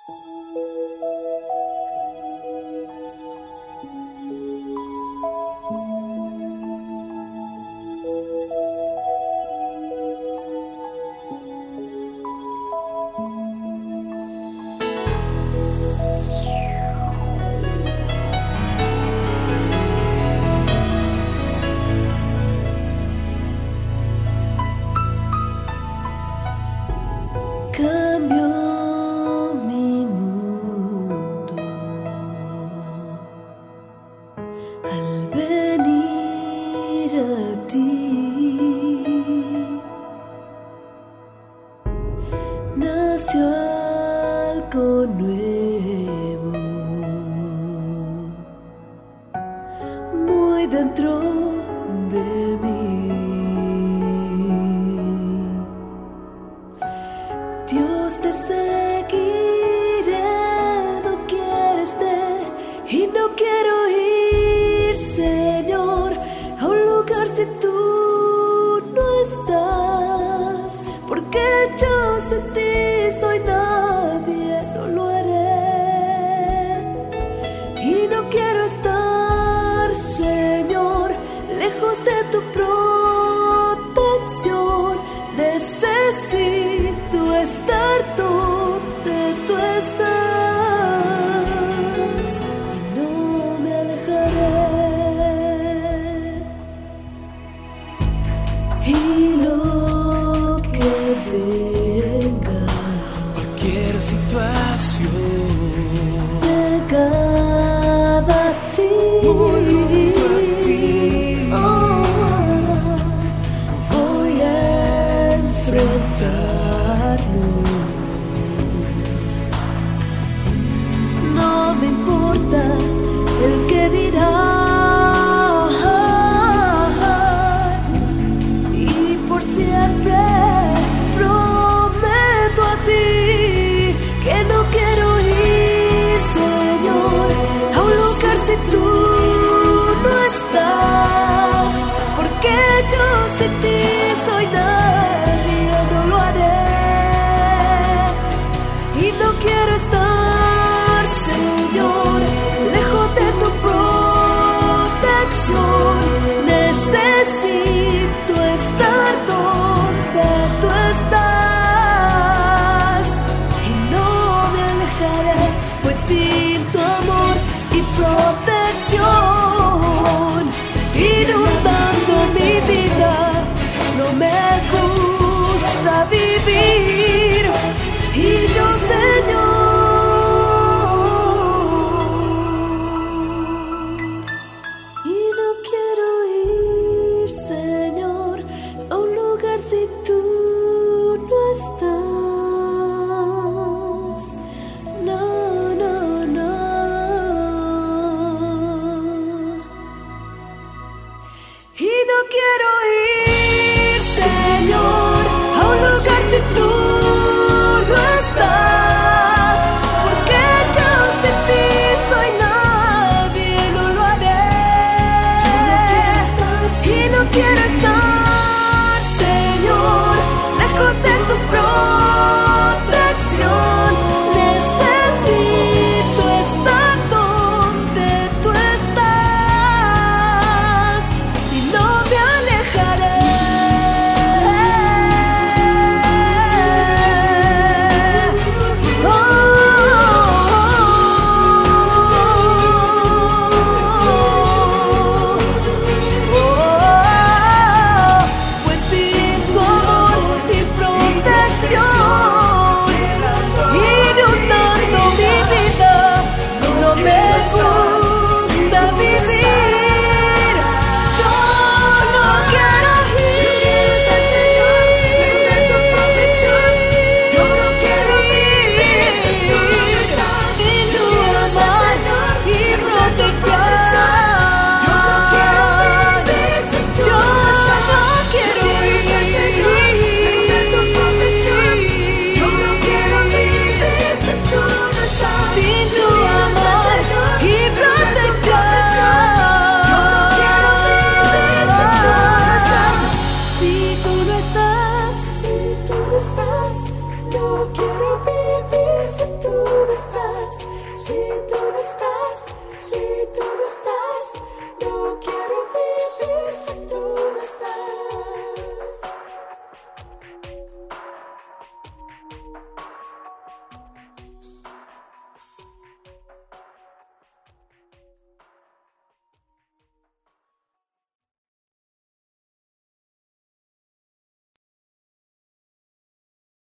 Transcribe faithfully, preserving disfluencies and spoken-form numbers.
Cambió mi mundo al venir a ti. Nació algo nuevo muy dentro de mí. Dios, te seguiré doquiera esté, y no quiero ir, Señor, a un lugar si tú no estás, porque yo sin ti soy nadie, no lo haré. Y no quiero estar, Señor, lejos de tu protección. Necesito estar donde tú estás y no me alejaré. Y lo que venga, cualquier situación, pegada a ti, muy junto a ti, oh, voy a enfrentarlo. No me importa el que dirá, y por siempre prometo a ti que no quiero ir, Señor, a un lugar si tú no si tú no estás.